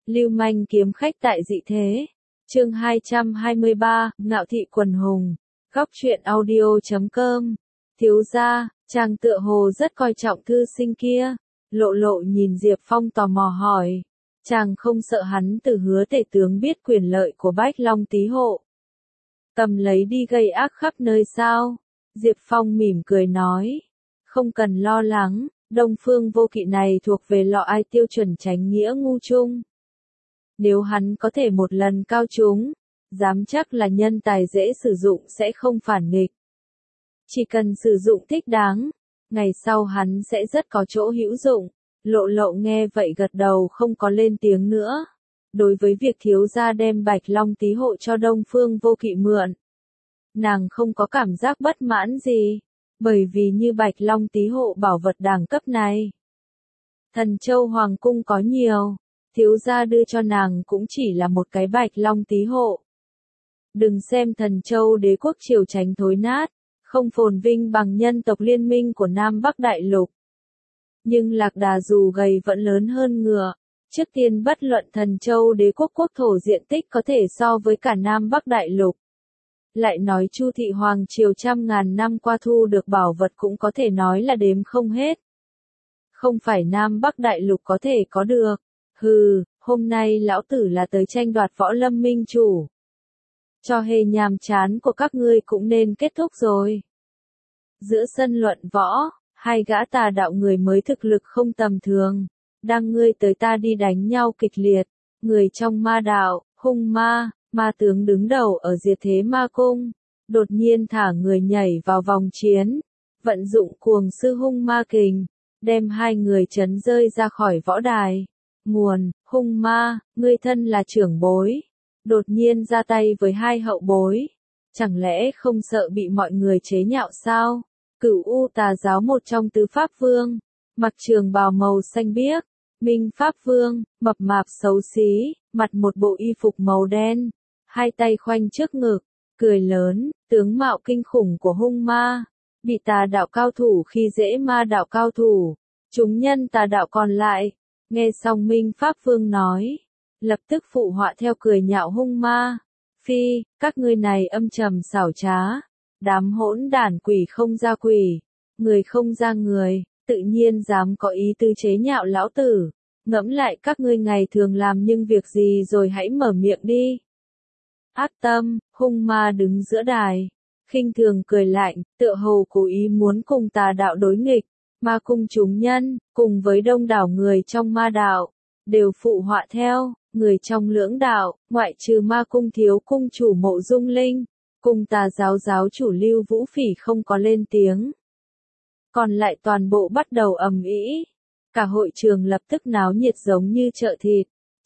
Lưu manh kiếm khách tại dị thế. Chương 223, Ngạo thị quần hùng. Góc truyện audio.com. Thiếu gia, chàng tựa hồ rất coi trọng thư sinh kia. Lộ Lộ nhìn Diệp Phong tò mò hỏi. Chàng không sợ hắn từ Hứa tể tướng biết quyền lợi của Bách Long Tý Hộ. Cầm lấy đi gây ác khắp nơi sao? Diệp Phong mỉm cười nói. Không cần lo lắng, Đông Phương Vô Kỵ này thuộc về lọ ai tiêu chuẩn chánh nghĩa ngu trung. Nếu hắn có thể một lần cao trúng, dám chắc là nhân tài dễ sử dụng sẽ không phản nghịch. Chỉ cần sử dụng thích đáng, ngày sau hắn sẽ rất có chỗ hữu dụng. Lộ Lộ nghe vậy gật đầu không có lên tiếng nữa. Đối với việc thiếu gia đem Bạch Long Tý Hộ cho Đông Phương Vô Kỵ mượn, nàng không có cảm giác bất mãn gì, bởi vì như Bạch Long Tý Hộ bảo vật đẳng cấp này, Thần Châu Hoàng Cung có nhiều, thiếu gia đưa cho nàng cũng chỉ là một cái Bạch Long Tý Hộ. Đừng xem Thần Châu Đế quốc triều tránh thối nát, không phồn vinh bằng nhân tộc liên minh của Nam Bắc Đại Lục. Nhưng Lạc Đà dù gầy vẫn lớn hơn ngựa. Trước tiên bất luận Thần Châu Đế quốc quốc thổ diện tích có thể so với cả Nam Bắc Đại Lục. Lại nói Chu thị hoàng triều trăm ngàn năm qua thu được bảo vật cũng có thể nói là đếm không hết. Không phải Nam Bắc Đại Lục có thể có được. Hừ, hôm nay lão tử là tới tranh đoạt võ lâm minh chủ. Trò hề nhàm chán của các ngươi cũng nên kết thúc rồi. Giữa sân luận võ, hai gã tà đạo người mới thực lực không tầm thường. Đang ngươi tới ta đi đánh nhau kịch liệt, người trong ma đạo, hung ma, ma tướng đứng đầu ở diệt thế ma cung, đột nhiên thả người nhảy vào vòng chiến, vận dụng cuồng sư hung ma kình, đem hai người chấn rơi ra khỏi võ đài. Nguồn, hung ma, ngươi thân là trưởng bối, đột nhiên ra tay với hai hậu bối, chẳng lẽ không sợ bị mọi người chế nhạo sao? Cửu U Tà giáo một trong tứ pháp vương, mặc trường bào màu xanh biếc, Minh Pháp Vương, mập mạp xấu xí, mặt một bộ y phục màu đen, hai tay khoanh trước ngực, cười lớn, tướng mạo kinh khủng của hung ma, bị tà đạo cao thủ khi dễ ma đạo cao thủ, chúng nhân tà đạo còn lại, nghe xong Minh Pháp Vương nói, lập tức phụ họa theo cười nhạo hung ma, phi, các ngươi này âm trầm xảo trá, đám hỗn đản quỷ không ra quỷ, người không ra người. Tự nhiên dám có ý tư chế nhạo lão tử, ngẫm lại các ngươi ngày thường làm nhưng việc gì rồi hãy mở miệng đi. Ác tâm, hung ma đứng giữa đài, khinh thường cười lạnh, tựa hồ cố ý muốn cùng tà đạo đối nghịch, ma cung chúng nhân, cùng với đông đảo người trong ma đạo, đều phụ họa theo, người trong lưỡng đạo, ngoại trừ ma cung thiếu cung chủ Mộ Dung Linh, cùng tà giáo giáo chủ Lưu Vũ Phỉ không có lên tiếng. Còn lại toàn bộ bắt đầu ầm ĩ. Cả hội trường lập tức náo nhiệt giống như chợ thịt.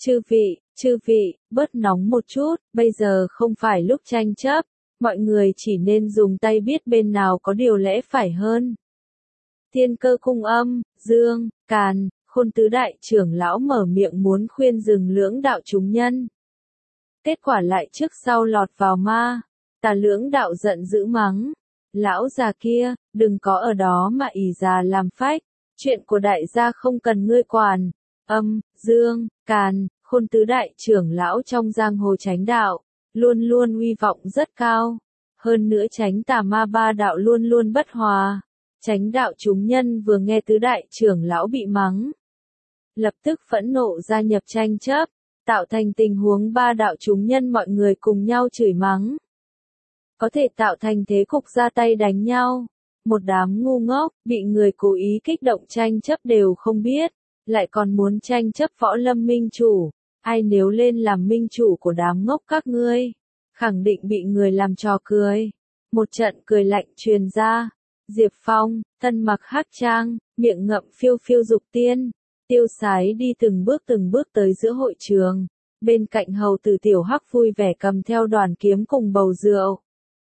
Chư vị, bớt nóng một chút, bây giờ không phải lúc tranh chấp, mọi người chỉ nên dùng tay biết bên nào có điều lẽ phải hơn. Thiên Cơ cung âm, Dương, Càn, Khôn tứ đại trưởng lão mở miệng muốn khuyên dừng lưỡng đạo chúng nhân. Kết quả lại trước sau lọt vào ma, tà lưỡng đạo giận dữ mắng. Lão già kia, đừng có ở đó mà ỷ già làm phách, chuyện của đại gia không cần ngươi quản. Dương, Càn, Khôn tứ đại trưởng lão trong giang hồ chánh đạo, luôn luôn uy vọng rất cao. Hơn nữa chánh tà ma ba đạo luôn luôn bất hòa. Chánh đạo chúng nhân vừa nghe tứ đại trưởng lão bị mắng, lập tức phẫn nộ gia nhập tranh chấp, tạo thành tình huống ba đạo chúng nhân mọi người cùng nhau chửi mắng. Có thể tạo thành thế cục ra tay đánh nhau. Một đám ngu ngốc, bị người cố ý kích động tranh chấp đều không biết, lại còn muốn tranh chấp võ lâm minh chủ. Ai nếu lên làm minh chủ của đám ngốc các ngươi, khẳng định bị người làm trò cười. Một trận cười lạnh truyền ra. Diệp Phong, thân mặc hắc trang, miệng ngậm phiêu phiêu dục tiên, tiêu sái đi từng bước tới giữa hội trường. Bên cạnh hầu tử tiểu hắc vui vẻ cầm theo đoàn kiếm cùng bầu rượu.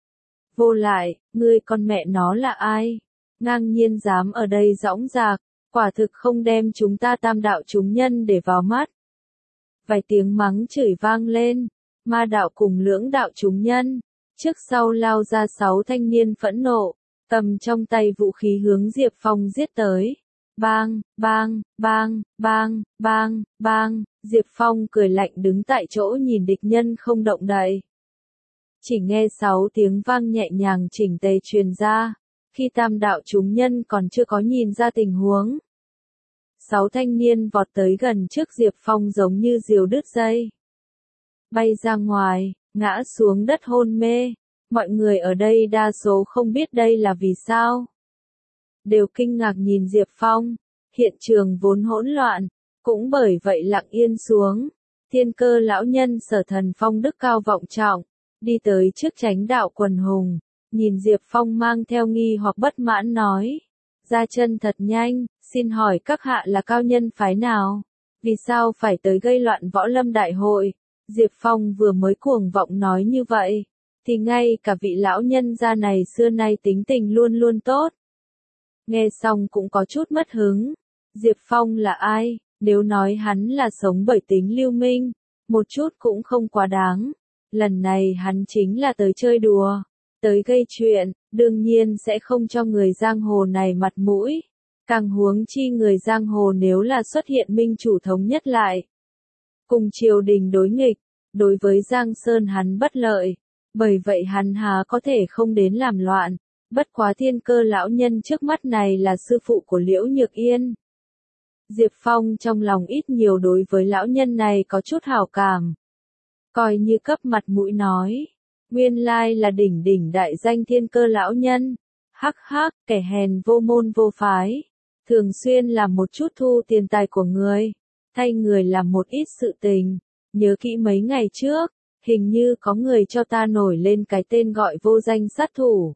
Vô lại, ngươi con mẹ nó là ai? Ngang nhiên dám ở đây dõng dạc, quả thực không đem chúng ta tam đạo chúng nhân để vào mắt. Vài tiếng mắng chửi vang lên, ma đạo cùng lưỡng đạo chúng nhân, trước sau lao ra 6 thanh niên phẫn nộ, cầm trong tay vũ khí hướng Diệp Phong giết tới. Bang, bang, bang, bang, bang, bang, Diệp Phong cười lạnh đứng tại chỗ nhìn địch nhân không động đậy. Chỉ nghe 6 tiếng vang nhẹ nhàng chỉnh tề truyền ra, khi tam đạo chúng nhân còn chưa có nhìn ra tình huống. 6 thanh niên vọt tới gần trước Diệp Phong giống như diều đứt dây. Bay ra ngoài, ngã xuống đất hôn mê, mọi người ở đây đa số không biết đây là vì sao. Đều kinh ngạc nhìn Diệp Phong, hiện trường vốn hỗn loạn, cũng bởi vậy lặng yên xuống. Thiên Cơ lão nhân Sở Thần phong đức cao vọng trọng, đi tới trước chánh đạo quần hùng, nhìn Diệp Phong mang theo nghi hoặc bất mãn nói. Ra chân thật nhanh, xin hỏi các hạ là cao nhân phái nào? Vì sao phải tới gây loạn võ lâm đại hội? Diệp Phong vừa mới cuồng vọng nói như vậy, thì ngay cả vị lão nhân gia này xưa nay tính tình luôn luôn tốt. Nghe xong cũng có chút mất hứng. Diệp Phong là ai? Nếu nói hắn là sống bởi tính lưu minh, một chút cũng không quá đáng. Lần này hắn chính là tới chơi đùa, tới gây chuyện, đương nhiên sẽ không cho người giang hồ này mặt mũi. Càng huống chi người giang hồ nếu là xuất hiện minh chủ thống nhất lại. Cùng triều đình đối nghịch, đối với Giang Sơn hắn bất lợi, bởi vậy hắn há có thể không đến làm loạn. Bất quá Thiên Cơ lão nhân trước mắt này là sư phụ của Liễu Nhược Yên. Diệp Phong trong lòng ít nhiều đối với lão nhân này có chút hảo cảm. Coi như cấp mặt mũi nói. Nguyên lai là đỉnh đỉnh đại danh Thiên Cơ lão nhân. Hắc hắc, kẻ hèn vô môn vô phái. Thường xuyên làm một chút thu tiền tài của người. Thay người làm một ít sự tình. Nhớ kỹ mấy ngày trước, hình như có người cho ta nổi lên cái tên gọi vô danh sát thủ.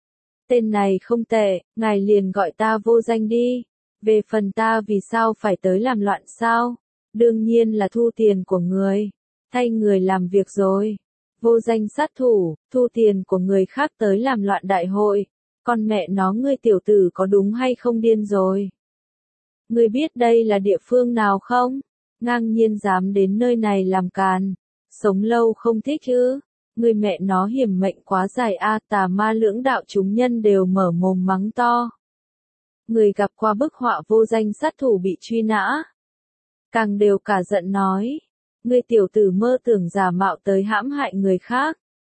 Tên này không tệ, ngài liền gọi ta vô danh đi. Về phần ta vì sao phải tới làm loạn sao? Đương nhiên là thu tiền của người. Thay người làm việc rồi. Vô danh sát thủ, thu tiền của người khác tới làm loạn đại hội. Con mẹ nó ngươi tiểu tử có đúng hay không điên rồi? Ngươi biết đây là địa phương nào không? Ngang nhiên dám đến nơi này làm càn. Sống lâu không thích chứ? Người mẹ nó hiểm mệnh quá dài a, tà ma lưỡng đạo chúng nhân đều mở mồm mắng to. Người gặp qua bức họa vô danh sát thủ bị truy nã. Càng đều cả giận nói. Người tiểu tử mơ tưởng giả mạo tới hãm hại người khác.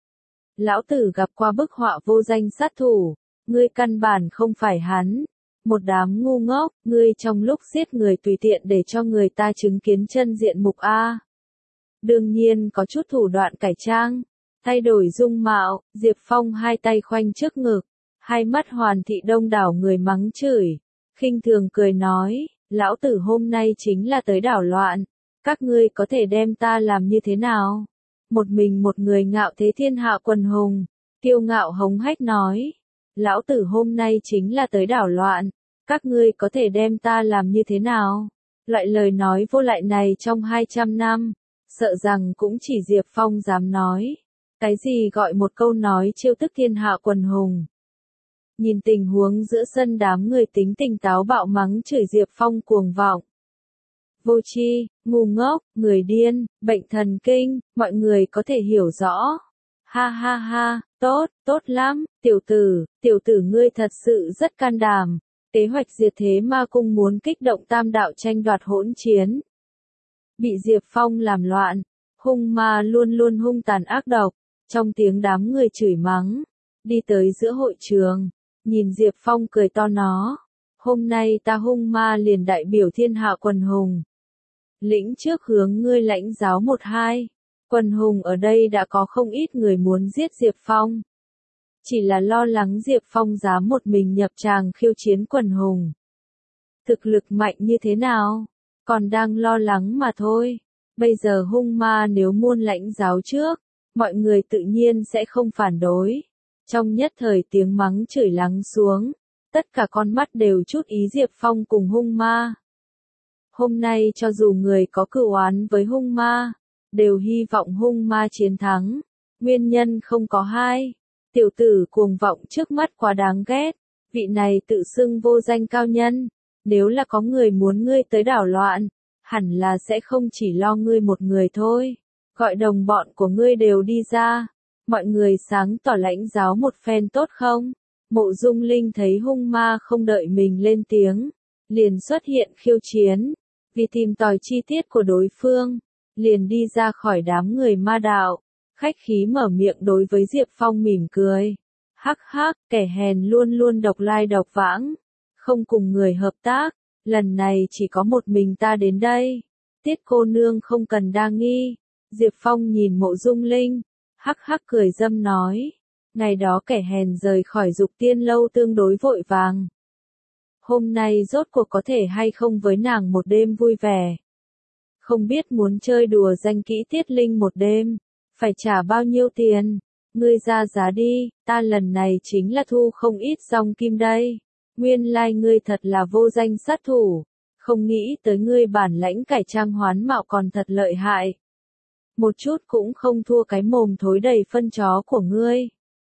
Lão tử gặp qua bức họa vô danh sát thủ. Ngươi căn bản không phải hắn. Một đám ngu ngốc, ngươi trong lúc giết người tùy tiện để cho người ta chứng kiến chân diện mục A. Đương nhiên có chút thủ đoạn cải trang. Thay đổi dung mạo, Diệp Phong hai tay khoanh trước ngực, hai mắt hoàn thị đông đảo người mắng chửi, khinh thường cười nói, lão tử hôm nay chính là tới đảo loạn, các ngươi có thể đem ta làm như thế nào? Một mình một người ngạo thế thiên hạ quần hùng, kiêu ngạo hống hách nói, lão tử hôm nay chính là tới đảo loạn, các ngươi có thể đem ta làm như thế nào? Loại lời nói vô lại này trong 200 năm, sợ rằng cũng chỉ Diệp Phong dám nói. Cái gì gọi một câu nói trêu tức thiên hạ quần hùng. Nhìn tình huống giữa sân đám người tính tình táo bạo mắng chửi Diệp Phong cuồng vọng. Vô tri, ngu ngốc, người điên, bệnh thần kinh, mọi người có thể hiểu rõ. Ha ha ha, tốt, tốt lắm, tiểu tử ngươi thật sự rất can đảm. Kế hoạch diệt thế ma cung muốn kích động tam đạo tranh đoạt hỗn chiến. Bị Diệp Phong làm loạn, hung ma luôn luôn hung tàn ác độc. Trong tiếng đám người chửi mắng, đi tới giữa hội trường, nhìn Diệp Phong cười to nó. Hôm nay ta hung ma liền đại biểu thiên hạ quần hùng. Lĩnh trước hướng ngươi lãnh giáo 1-2. Quần hùng ở đây đã có không ít người muốn giết Diệp Phong. Chỉ là lo lắng Diệp Phong dám một mình nhập tràng khiêu chiến quần hùng. Thực lực mạnh như thế nào? Còn đang lo lắng mà thôi. Bây giờ hung ma nếu muôn lãnh giáo trước, mọi người tự nhiên sẽ không phản đối. Trong nhất thời tiếng mắng chửi lắng xuống, tất cả con mắt đều chút ý Diệp Phong cùng hung ma. Hôm nay cho dù người có cửu oán với hung ma, đều hy vọng hung ma chiến thắng. Nguyên nhân không có hai. Tiểu tử cuồng vọng trước mắt quá đáng ghét. Vị này tự xưng vô danh cao nhân. Nếu là có người muốn ngươi tới đảo loạn, hẳn là sẽ không chỉ lo ngươi một người thôi. Gọi đồng bọn của ngươi đều đi ra. Mọi người sáng tỏ lãnh giáo một phen tốt không? Mộ Dung Linh thấy hung ma không đợi mình lên tiếng. liền xuất hiện khiêu chiến, vì tìm tòi chi tiết của đối phương, liền đi ra khỏi đám người ma đạo, khách khí mở miệng đối với Diệp Phong mỉm cười. Hắc hắc, kẻ hèn luôn luôn độc lai độc vãng, không cùng người hợp tác, lần này chỉ có một mình ta đến đây. Tiết cô nương không cần đa nghi. Diệp Phong nhìn Mộ Dung Linh, hắc hắc cười dâm nói. Ngày đó kẻ hèn rời khỏi Dục Tiên lâu tương đối vội vàng. Hôm nay rốt cuộc có thể hay không với nàng một đêm vui vẻ. Không biết muốn chơi đùa danh kỹ Tiết Linh một đêm, phải trả bao nhiêu tiền? Ngươi ra giá đi, ta lần này chính là thu không ít dòng kim đây. Nguyên lai ngươi thật là vô danh sát thủ, không nghĩ tới ngươi bản lãnh cải trang hoán mạo còn thật lợi hại. Một chút cũng không thua cái mồm thối đầy phân chó của ngươi.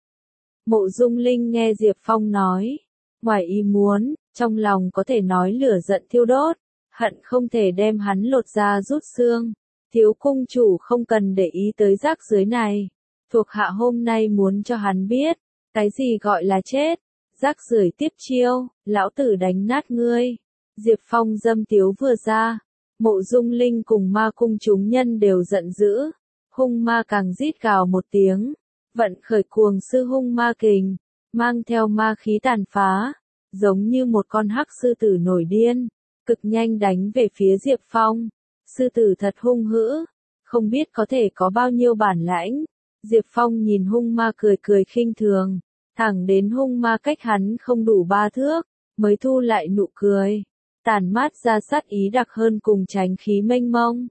Mộ Dung Linh nghe Diệp Phong nói, ngoài ý muốn, trong lòng có thể nói lửa giận thiêu đốt, hận không thể đem hắn lột da rút xương. Thiếu cung chủ không cần để ý tới rác dưới này. Thuộc hạ hôm nay muốn cho hắn biết, cái gì gọi là chết. Rác rưởi tiếp chiêu, lão tử đánh nát ngươi. Diệp Phong dâm tiếu vừa ra, Mộ Dung Linh cùng ma cung chúng nhân đều giận dữ. Hung ma càng rít gào một tiếng, vận khởi cuồng sư hung ma kình, mang theo ma khí tàn phá, giống như một con hắc sư tử nổi điên, cực nhanh đánh về phía Diệp Phong. Sư tử thật hung hữ, không biết có thể có bao nhiêu bản lãnh. Diệp Phong nhìn hung ma cười cười khinh thường, thẳng đến hung ma cách hắn không đủ 3 thước, mới thu lại nụ cười, tản mát ra sát ý đặc hơn cùng tránh khí mênh mông.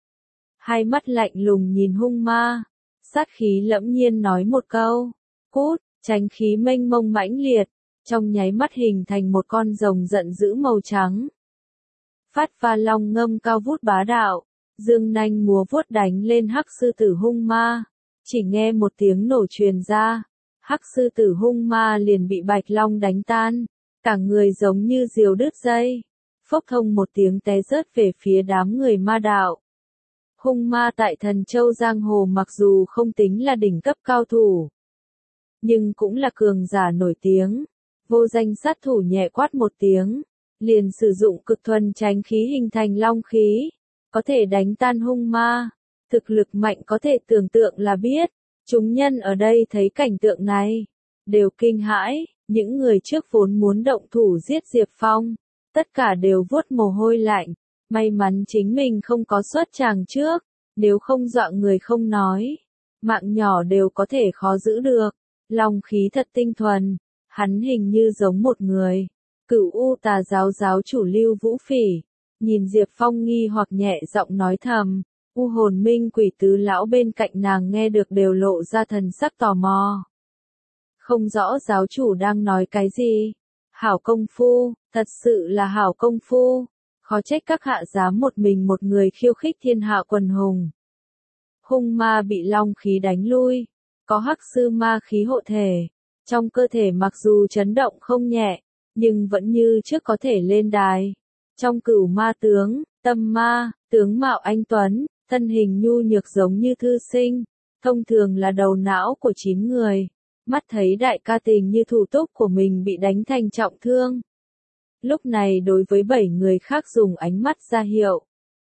Hai mắt lạnh lùng nhìn hung ma, sát khí lẫm nhiên nói một câu, cút, tránh khí mênh mông mãnh liệt, trong nháy mắt hình thành một con rồng giận dữ màu trắng. Phát va long ngâm cao vút bá đạo, dương nanh múa vuốt đánh lên hắc sư tử hung ma. Chỉ nghe một tiếng nổ truyền ra, hắc sư tử hung ma liền bị bạch long đánh tan, cả người giống như diều đứt dây, phốc thông một tiếng té rớt về phía đám người ma đạo. Hung ma tại Thần Châu Giang Hồ mặc dù không tính là đỉnh cấp cao thủ, nhưng cũng là cường giả nổi tiếng. Vô danh sát thủ nhẹ quát một tiếng, liền sử dụng cực thuần tránh khí hình thành long khí, có thể đánh tan hung ma. Thực lực mạnh có thể tưởng tượng là biết. Chúng nhân ở đây thấy cảnh tượng này, đều kinh hãi. Những người trước vốn muốn động thủ giết Diệp Phong, tất cả đều vuốt mồ hôi lạnh. May mắn chính mình không có xuất tràng trước, nếu không dọa người không nói, mạng nhỏ đều có thể khó giữ được. Long khí thật tinh thuần, hắn hình như giống một người. Cửu U Tà giáo giáo chủ Lưu Vũ Phỉ, nhìn Diệp Phong nghi hoặc nhẹ giọng nói thầm. U Hồn Minh Quỷ tứ lão bên cạnh nàng nghe được đều lộ ra thần sắc tò mò. Không rõ giáo chủ đang nói cái gì. Hảo công phu, thật sự là hảo công phu. Khó trách các hạ dám một mình một người khiêu khích thiên hạ quần hùng. Hung ma bị long khí đánh lui, có hắc sư ma khí hộ thể. Trong cơ thể mặc dù chấn động không nhẹ, nhưng vẫn như trước có thể lên đài. Trong Cửu Ma tướng, Tâm Ma, tướng mạo anh tuấn, thân hình nhu nhược giống như thư sinh, thông thường là đầu não của 9 người. Mắt thấy đại ca tình như thủ túc của mình bị đánh thành trọng thương. Lúc này đối với 7 người khác dùng ánh mắt ra hiệu.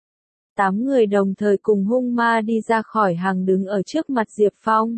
8 người đồng thời cùng hung ma đi ra khỏi hàng đứng ở trước mặt Diệp Phong.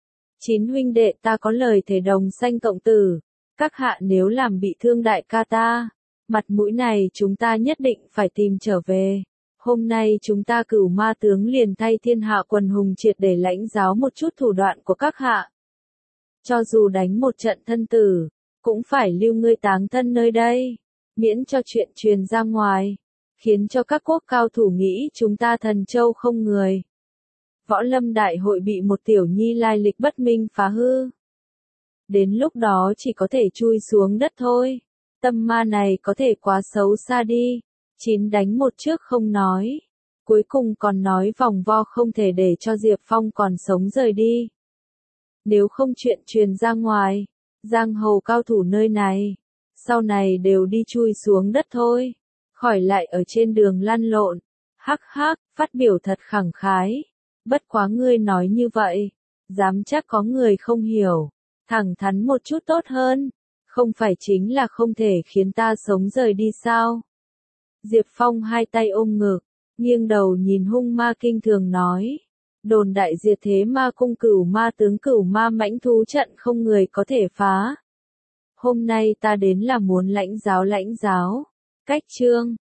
9 huynh đệ ta có lời thề đồng sanh cộng tử. Các hạ nếu làm bị thương đại ca ta, mặt mũi này chúng ta nhất định phải tìm trở về. Hôm nay chúng ta Cửu Ma tướng liền thay thiên hạ quần hùng triệt để lãnh giáo một chút thủ đoạn của các hạ. Cho dù đánh một trận thân tử, cũng phải lưu ngươi táng thân nơi đây, miễn cho chuyện truyền ra ngoài, khiến cho các quốc cao thủ nghĩ chúng ta Thần Châu không người. Võ Lâm đại hội bị một tiểu nhi lai lịch bất minh phá hư. Đến lúc đó chỉ có thể chui xuống đất thôi. Tâm ma này có thể quá xấu xa đi. 9 đánh 1 trước không nói. Cuối cùng còn nói vòng vo không thể để cho Diệp Phong còn sống rời đi. Nếu không chuyện truyền ra ngoài, giang hồ cao thủ nơi này, sau này đều đi chui xuống đất thôi. Khỏi lại ở trên đường lăn lộn. Hắc hắc, phát biểu thật khẳng khái. Bất quá ngươi nói như vậy, dám chắc có người không hiểu. Thẳng thắn một chút tốt hơn. Không phải chính là không thể khiến ta sống rời đi sao? Diệp Phong hai tay ôm ngực, nghiêng đầu nhìn hung ma kinh thường nói. Đồn đại diệt thế ma cung cửu ma tướng cửu ma mãnh thú trận không người có thể phá. Hôm nay ta đến là muốn lãnh giáo. Cách chương